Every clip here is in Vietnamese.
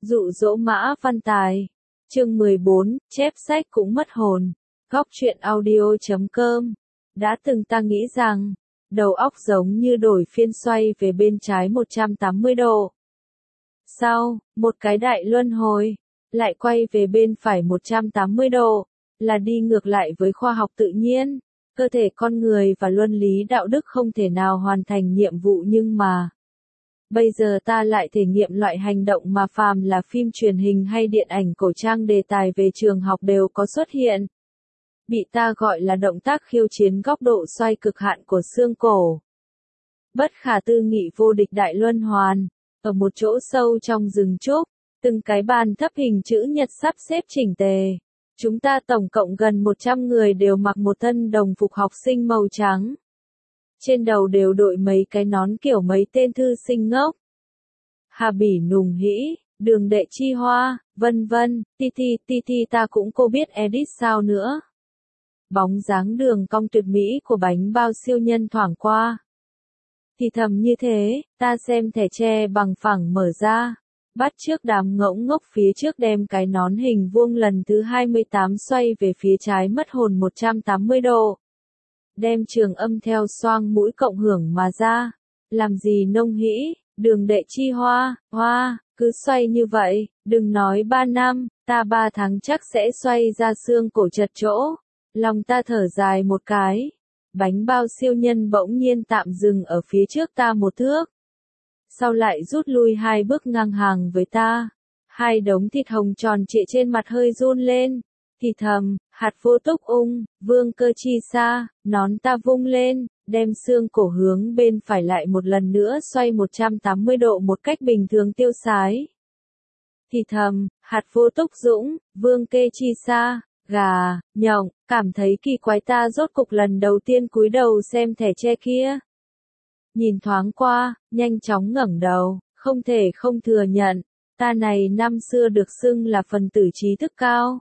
Dụ dỗ Mã Văn Tài. Chương 14, chép sách cũng mất hồn. Góc truyện audio.com. Đã từng ta nghĩ rằng, đầu óc giống như đổi phiên xoay về bên trái 180 độ. Sau, một cái đại luân hồi, lại quay về bên phải 180 độ, là đi ngược lại với khoa học tự nhiên. Cơ thể con người và luân lý đạo đức không thể nào hoàn thành nhiệm vụ nhưng mà bây giờ ta lại thể nghiệm loại hành động mà phàm là phim truyền hình hay điện ảnh cổ trang đề tài về trường học đều có xuất hiện. Bị ta gọi là động tác khiêu chiến góc độ xoay cực hạn của xương cổ. Bất khả tư nghị vô địch đại luân hoàn, ở một chỗ sâu trong rừng trúc, từng cái bàn thấp hình chữ nhật sắp xếp chỉnh tề. Chúng ta tổng cộng gần 100 người đều mặc một thân đồng phục học sinh màu trắng. Trên đầu đều đội mấy cái nón kiểu mấy tên thư sinh ngốc. Hà Bỉ Nùng Hĩ, Đường Đệ Chi Hoa, vân vân, ti ta cũng cô biết edit sao nữa. Bóng dáng đường cong tuyệt mỹ của bánh bao siêu nhân thoảng qua. Thì thầm như thế, ta xem thẻ tre bằng phẳng mở ra. Bắt trước đám ngỗng ngốc phía trước đem cái nón hình vuông lần thứ 28 xoay về phía trái mất hồn 180 độ. Đem trường âm theo xoang mũi cộng hưởng mà ra. Làm gì nông hĩ, Đường Đệ Chi Hoa, cứ xoay như vậy, đừng nói 3 năm, ta 3 tháng chắc sẽ xoay ra xương cổ chật chỗ. Lòng ta thở dài một cái. Bánh bao siêu nhân bỗng nhiên tạm dừng ở phía trước ta một thước. Sau lại rút lui 2 bước ngang hàng với ta. 2 đống thịt hồng tròn trịa trên mặt hơi run lên. Thì thầm, hạt vô túc ung, vương cơ chi sa, nón ta vung lên, đem xương cổ hướng bên phải lại một lần nữa xoay 180 độ một cách bình thường tiêu sái. Thì thầm, hạt vô túc dũng, vương kê chi sa, gà, nhộng, cảm thấy kỳ quái ta rốt cục lần đầu tiên cúi đầu xem thẻ tre kia. Nhìn thoáng qua, nhanh chóng ngẩng đầu, không thể không thừa nhận, ta này năm xưa được xưng là phần tử trí thức cao.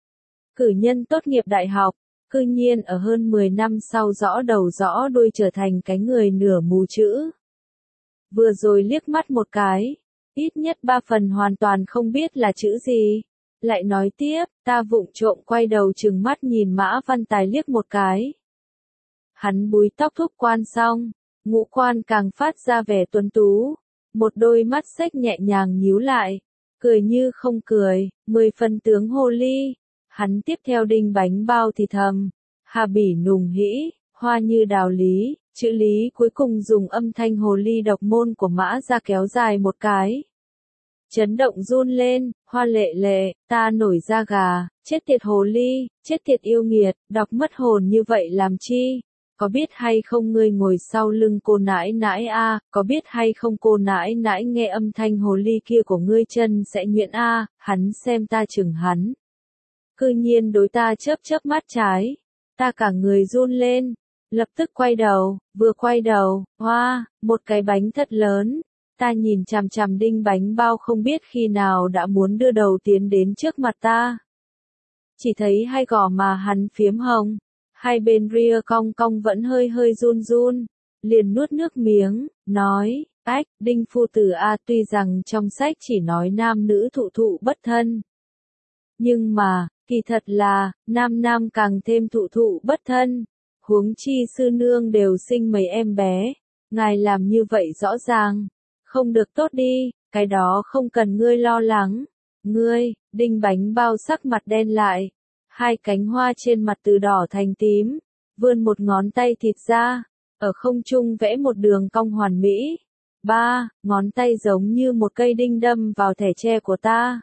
Cử nhân tốt nghiệp đại học, cư nhiên ở hơn 10 năm sau rõ đầu rõ đuôi trở thành cái người nửa mù chữ. Vừa rồi liếc mắt một cái, ít nhất 3 phần hoàn toàn không biết là chữ gì. Lại nói tiếp, ta vụng trộm quay đầu trừng mắt nhìn Mã Văn Tài liếc một cái. Hắn búi tóc thúc quan xong, ngũ quan càng phát ra vẻ tuấn tú, một đôi mắt xếch nhẹ nhàng nhíu lại, cười như không cười, 10 phần tướng hồ ly. Hắn tiếp theo đinh bánh bao thì thầm, Hà Bỉ Nùng Hĩ, hoa như đào lý, chữ lý cuối cùng dùng âm thanh hồ ly độc môn của Mã ra kéo dài một cái. Chấn động run lên, hoa lệ lệ, ta nổi da gà, chết tiệt hồ ly, chết tiệt yêu nghiệt, đọc mất hồn như vậy làm chi? Có biết hay không ngươi ngồi sau lưng cô nãi nãi a, có biết hay không cô nãi nãi nghe âm thanh hồ ly kia của ngươi chân sẽ nhuyễn a, hắn xem ta chừng hắn. Cư nhiên đối ta chớp mắt trái, ta cả người run lên, lập tức quay đầu, vừa quay đầu, một cái bánh thật lớn. Ta nhìn chằm chằm đinh bánh bao không biết khi nào đã muốn đưa đầu tiến đến trước mặt ta. Chỉ thấy hai gò má hắn phiếm hồng, hai bên ria cong cong vẫn hơi run, liền nuốt nước miếng, nói, ách, đinh phu tử a, tuy rằng trong sách chỉ nói nam nữ thụ bất thân. Nhưng mà, kỳ thật là, nam càng thêm thụ bất thân, huống chi sư nương đều sinh mấy em bé, ngài làm như vậy rõ ràng. Không được tốt đi, cái đó không cần ngươi lo lắng. Ngươi, đinh bánh bao sắc mặt đen lại. 2 cánh hoa trên mặt từ đỏ thành tím. Vươn một ngón tay thịt ra. Ở không trung vẽ một đường cong hoàn mỹ. 3 ngón tay giống như một cây đinh đâm vào thẻ tre của ta.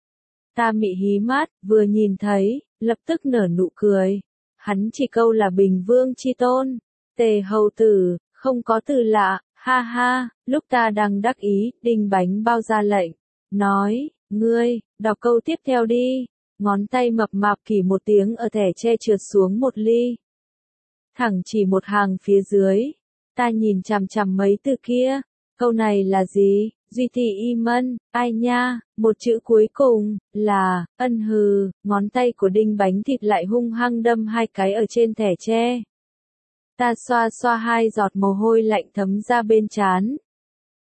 Ta mị hí mắt, vừa nhìn thấy, lập tức nở nụ cười. Hắn chỉ câu là Bình Vương chi tôn. Tề hầu tử, không có từ lạ. Ha, lúc ta đang đắc ý, đinh bánh bao ra lệnh, nói, ngươi, đọc câu tiếp theo đi, ngón tay mập mạp kỳ một tiếng ở thẻ tre trượt xuống một ly. Thẳng chỉ một hàng phía dưới, ta nhìn chằm chằm mấy từ kia, câu này là gì, duy thị y mân, ai nha, một chữ cuối cùng, là, ân hừ, ngón tay của đinh bánh thịt lại hung hăng đâm 2 cái ở trên thẻ tre. Ta xoa 2 giọt mồ hôi lạnh thấm ra bên trán.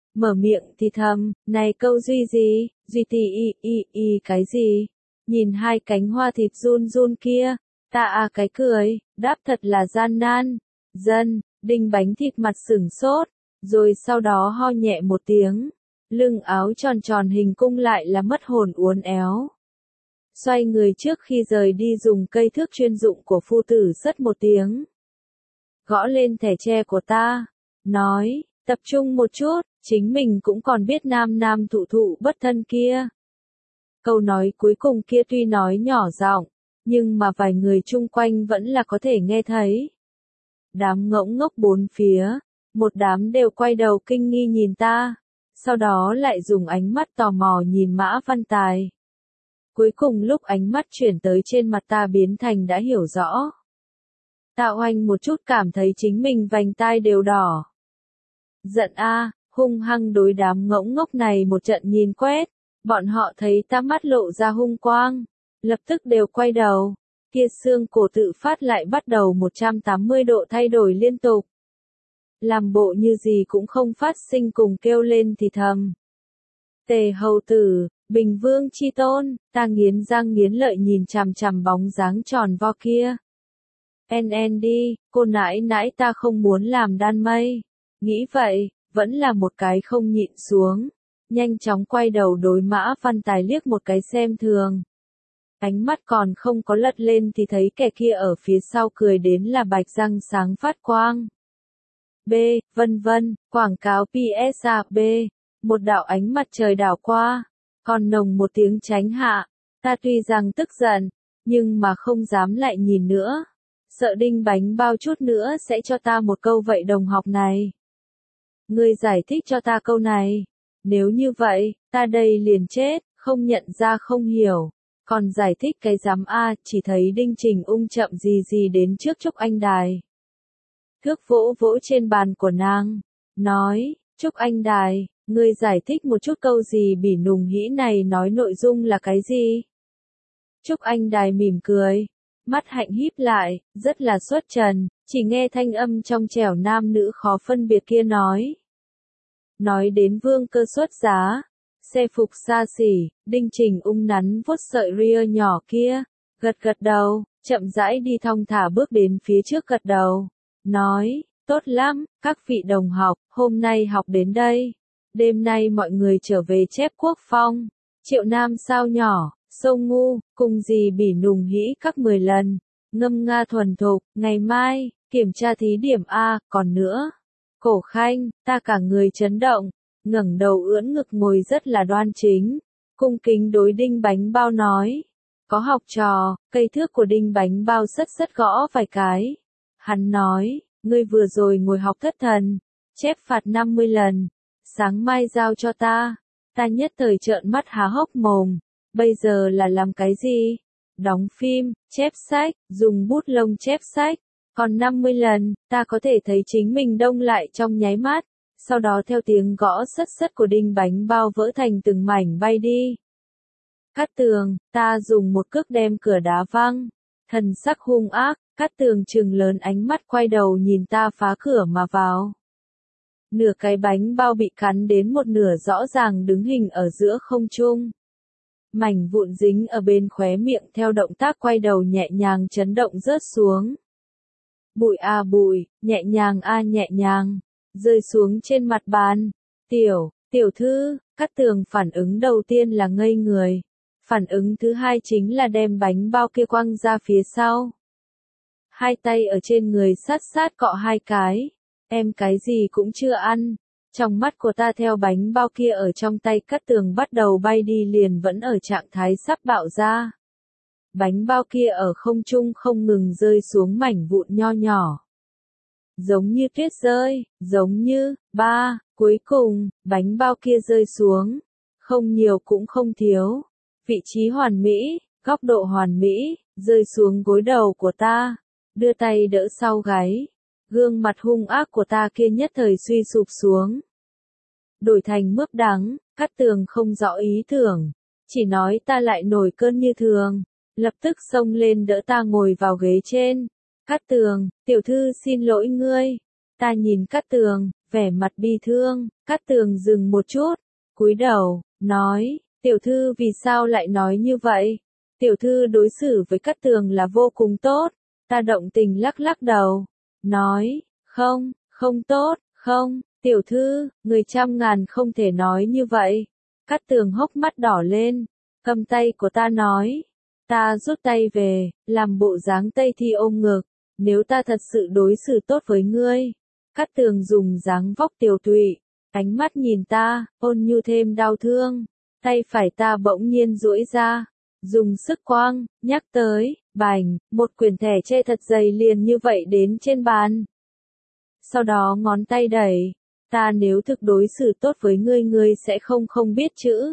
mở miệng thì thầm, này câu duy gì, duy thì cái gì, nhìn hai cánh hoa thịt run run kia, ta cái cười, đáp thật là gian nan, dân, Đinh Bánh Thịt mặt sửng sốt, rồi sau đó ho nhẹ một tiếng, lưng áo tròn tròn hình cung lại là mất hồn uốn éo. Xoay người trước khi rời đi dùng cây thước chuyên dụng của phu tử sất một tiếng. Gõ lên thẻ tre của ta, nói, tập trung một chút, chính mình cũng còn biết nam nam thụ thụ bất thân kia. Câu nói cuối cùng kia tuy nói nhỏ giọng, nhưng mà vài người chung quanh vẫn là có thể nghe thấy. Đám ngỗng ngốc bốn phía, một đám đều quay đầu kinh nghi nhìn ta, sau đó lại dùng ánh mắt tò mò nhìn Mã Văn Tài. Cuối cùng lúc ánh mắt chuyển tới trên mặt ta biến thành đã hiểu rõ. Ta oanh một chút cảm thấy chính mình vành tai đều đỏ. Giận hung hăng đối đám ngỗng ngốc này một trận nhìn quét, bọn họ thấy ta mắt lộ ra hung quang, lập tức đều quay đầu, kia xương cổ tự phát lại bắt đầu 180 độ thay đổi liên tục. Làm bộ như gì cũng không phát sinh cùng kêu lên thì thầm. Tề hầu tử, Bình Vương chi tôn, ta nghiến răng nghiến lợi nhìn chằm chằm bóng dáng tròn vo kia. Đi, cô nãi nãi ta không muốn làm đan mây. Nghĩ vậy, vẫn là một cái không nhịn xuống. Nhanh chóng quay đầu đối Mã Văn Tài liếc một cái xem thường. Ánh mắt còn không có lật lên thì thấy kẻ kia ở phía sau cười đến là bạch răng sáng phát quang. Vân vân, quảng cáo PSAB, một đạo ánh mặt trời đảo qua, còn nồng một tiếng tránh hạ, ta tuy rằng tức giận, nhưng mà không dám lại nhìn nữa, sợ Đinh Bánh Bao chút nữa sẽ cho ta một câu vậy đồng học này. Ngươi giải thích cho ta câu này, nếu như vậy, ta đây liền chết, không nhận ra không hiểu, còn giải thích cái dám chỉ thấy Đinh Trình Ung chậm gì gì đến trước Trúc Anh Đài. Thước vỗ vỗ trên bàn của nàng, nói, Trúc Anh Đài, ngươi giải thích một chút câu gì bỉ nùng hĩ này nói nội dung là cái gì? Trúc Anh Đài mỉm cười, mắt hạnh híp lại, rất là xuất trần, chỉ nghe thanh âm trong trẻo nam nữ khó phân biệt kia nói. Nói đến vương cơ xuất giá, xe phục xa xỉ, Đinh Trình Ung nắn vuốt sợi ria nhỏ kia, gật gật đầu, chậm rãi đi thong thả bước đến phía trước gật đầu, nói, tốt lắm, các vị đồng học, hôm nay học đến đây. Đêm nay mọi người trở về chép quốc phong, Triệu Nam sao nhỏ, sâu ngu, cùng gì bỉ nùng hĩ các 10 lần, ngâm nga thuần thục, ngày mai, kiểm tra thí điểm còn nữa. Cổ Khanh, ta cả người chấn động, ngẩng đầu ưỡn ngực ngồi rất là đoan chính, cung kính đối Đinh Bánh Bao nói. Có học trò, cây thước của Đinh Bánh Bao sất gõ vài cái. Hắn nói, ngươi vừa rồi ngồi học thất thần, chép phạt 50 lần, sáng mai giao cho ta. Ta nhất thời trợn mắt há hốc mồm, bây giờ là làm cái gì? Đóng phim, chép sách, dùng bút lông chép sách. Còn 50 lần, ta có thể thấy chính mình đông lại trong nháy mắt, sau đó theo tiếng gõ sất của Đinh Bánh Bao vỡ thành từng mảnh bay đi. Cát Tường, ta dùng một cước đem cửa đá văng, thần sắc hung ác, Cát Tường trừng lớn ánh mắt quay đầu nhìn ta phá cửa mà vào. Nửa cái bánh bao bị cắn đến một nửa rõ ràng đứng hình ở giữa không trung. Mảnh vụn dính ở bên khóe miệng theo động tác quay đầu nhẹ nhàng chấn động rớt xuống. Bụi bụi, nhẹ nhàng, rơi xuống trên mặt bàn. Tiểu thư, Cát Tường phản ứng đầu tiên là ngây người. Phản ứng thứ hai chính là đem bánh bao kia quăng ra phía sau. Hai tay ở trên người sát cọ hai cái. Em cái gì cũng chưa ăn. Trong mắt của ta theo bánh bao kia ở trong tay Cát Tường bắt đầu bay đi liền vẫn ở trạng thái sắp bạo ra. Bánh bao kia ở không trung không ngừng rơi xuống mảnh vụn nho nhỏ. Giống như tuyết rơi, giống như, cuối cùng, bánh bao kia rơi xuống. Không nhiều cũng không thiếu. Vị trí hoàn mỹ, góc độ hoàn mỹ, rơi xuống gối đầu của ta. Đưa tay đỡ sau gáy. Gương mặt hung ác của ta kia nhất thời suy sụp xuống. Đổi thành mướp đắng, Cát Tường không rõ ý tưởng. Chỉ nói ta lại nổi cơn như thường. Lập tức xông lên đỡ ta ngồi vào ghế trên. Cát Tường, tiểu thư xin lỗi ngươi. Ta nhìn Cát Tường, Vẻ mặt bi thương, Cát Tường dừng một chút, cúi đầu, nói, tiểu thư vì sao lại nói như vậy? Tiểu thư đối xử với Cát Tường là vô cùng tốt. Ta động tình lắc lắc đầu, nói, không, không tốt, không, tiểu thư, người trăm ngàn không thể nói như vậy. Cát Tường hốc mắt đỏ lên, cầm tay của ta nói, ta rút tay về, làm bộ dáng Tây Thi ôm ngực, nếu ta thật sự đối xử tốt với ngươi. Cát Tường dùng dáng vóc tiều tụy, ánh mắt nhìn ta, ôn nhu thêm đau thương, tay phải ta bỗng nhiên duỗi ra, dùng sức quang, nhắc tới, bành, một quyển thẻ tre thật dày liền như vậy đến trên bàn. Sau đó ngón tay đẩy, ta nếu thực đối xử tốt với ngươi ngươi sẽ không biết chữ.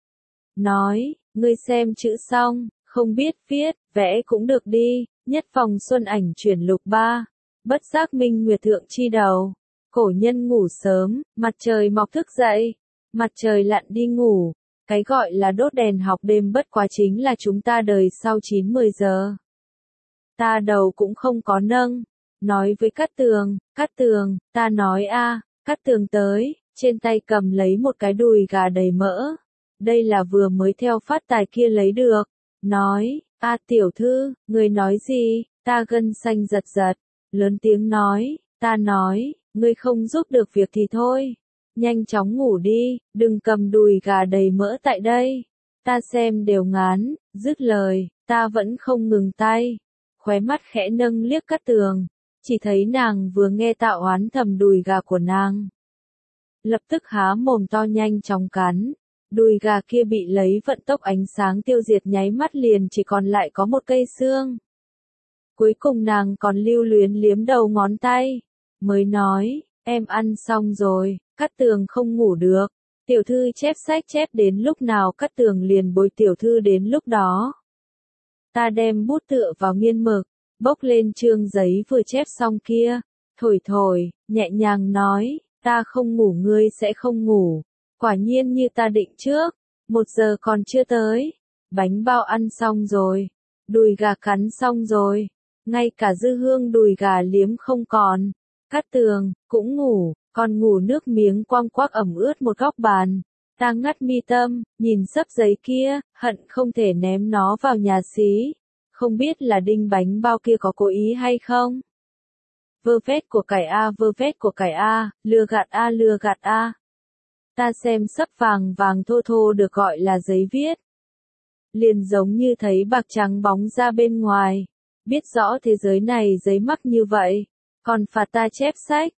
Nói, ngươi xem chữ xong, không biết viết, vẽ cũng được đi, nhất phòng xuân ảnh chuyển lục 3. Bất giác minh nguyệt thượng chi đầu. Cổ nhân ngủ sớm, mặt trời mọc thức dậy, mặt trời lặn đi ngủ. Cái gọi là đốt đèn học đêm bất quá chính là chúng ta đời sau 9-10 giờ. Ta đầu cũng không có nâng. Nói với Cát Tường, ta nói a. Cát Tường tới, trên tay cầm lấy một cái đùi gà đầy mỡ. Đây là vừa mới theo phát tài kia lấy được. Nói, a tiểu thư, người nói gì? Ta gân xanh giật giật, lớn tiếng nói, ta nói, ngươi không giúp được việc thì thôi. Nhanh chóng ngủ đi, đừng cầm đùi gà đầy mỡ tại đây. Ta xem đều ngán, dứt lời, ta vẫn không ngừng tay. Khóe mắt khẽ nâng liếc Cát Tường, chỉ thấy nàng vừa nghe ta oán thầm đùi gà của nàng. Lập tức há mồm to nhanh chóng cắn. Đùi gà kia bị lấy vận tốc ánh sáng tiêu diệt nháy mắt liền chỉ còn lại có một cây xương. Cuối cùng nàng còn lưu luyến liếm đầu ngón tay, mới nói, em ăn xong rồi. Cát Tường không ngủ được, tiểu thư chép sách chép đến lúc nào Cát Tường liền bồi tiểu thư đến lúc đó. Ta đem bút tựa vào nghiên mực, bốc lên chương giấy vừa chép xong kia, thổi, nhẹ nhàng nói, ta không ngủ ngươi sẽ không ngủ. Quả nhiên như ta định trước, 1 giờ còn chưa tới, bánh bao ăn xong rồi, đùi gà cắn xong rồi, ngay cả dư hương đùi gà liếm không còn. Cát Tường cũng ngủ, còn ngủ nước miếng quăng quác ẩm ướt một góc bàn. Ta ngắt mi tâm, nhìn xấp giấy kia, hận không thể ném nó vào nhà xí. Không biết là đinh bánh bao kia có cố ý hay không? Vơ vét của cải a, vơ vét của cải a, lừa gạt a, lừa gạt a. Ta xem xấp vàng vàng thô thô được gọi là giấy viết. Liền giống như thấy bạc trắng bóng ra bên ngoài. Biết rõ thế giới này giấy mắc như vậy. Còn phạt ta chép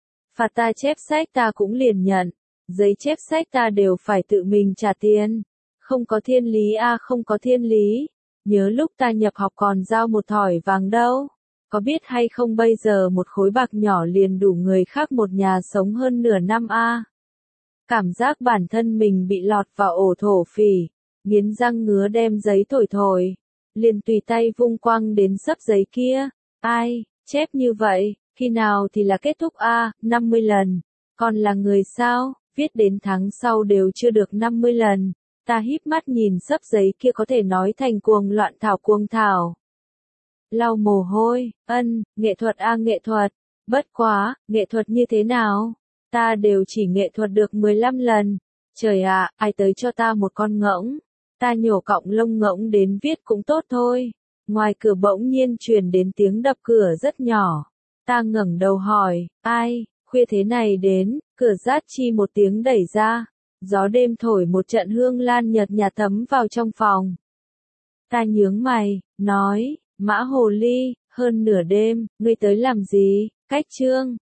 sách ta cũng liền nhận. Giấy chép sách ta đều phải tự mình trả tiền. Không có thiên lý a, không có thiên lý. Nhớ lúc ta nhập học còn giao một thỏi vàng đâu. Có biết hay không bây giờ một khối bạc nhỏ liền đủ người khác một nhà sống hơn nửa năm a. Cảm giác bản thân mình bị lọt vào ổ thổ phỉ, nghiến răng ngứa đem giấy thổi, liền tùy tay vung quăng đến xấp giấy kia. Ai, chép như vậy, khi nào thì là kết thúc a, 50 lần, còn là người sao, viết đến tháng sau đều chưa được 50 lần. Ta híp mắt nhìn xấp giấy kia có thể nói thành cuồng thảo. Lau mồ hôi, nghệ thuật a nghệ thuật, bất quá, nghệ thuật như thế nào? Ta đều chỉ nghệ thuật được 15 lần. Trời ạ, ai tới cho ta một con ngỗng. Ta nhổ cọng lông ngỗng đến viết cũng tốt thôi. Ngoài cửa bỗng nhiên truyền đến tiếng đập cửa rất nhỏ. Ta ngẩng đầu hỏi, ai, khuya thế này đến, cửa rát chi một tiếng đẩy ra. Gió đêm thổi một trận hương lan nhợt nhạt thấm vào trong phòng. Ta nhướng mày, nói, Mã Hồ Ly, hơn nửa đêm, ngươi tới làm gì? Cách chương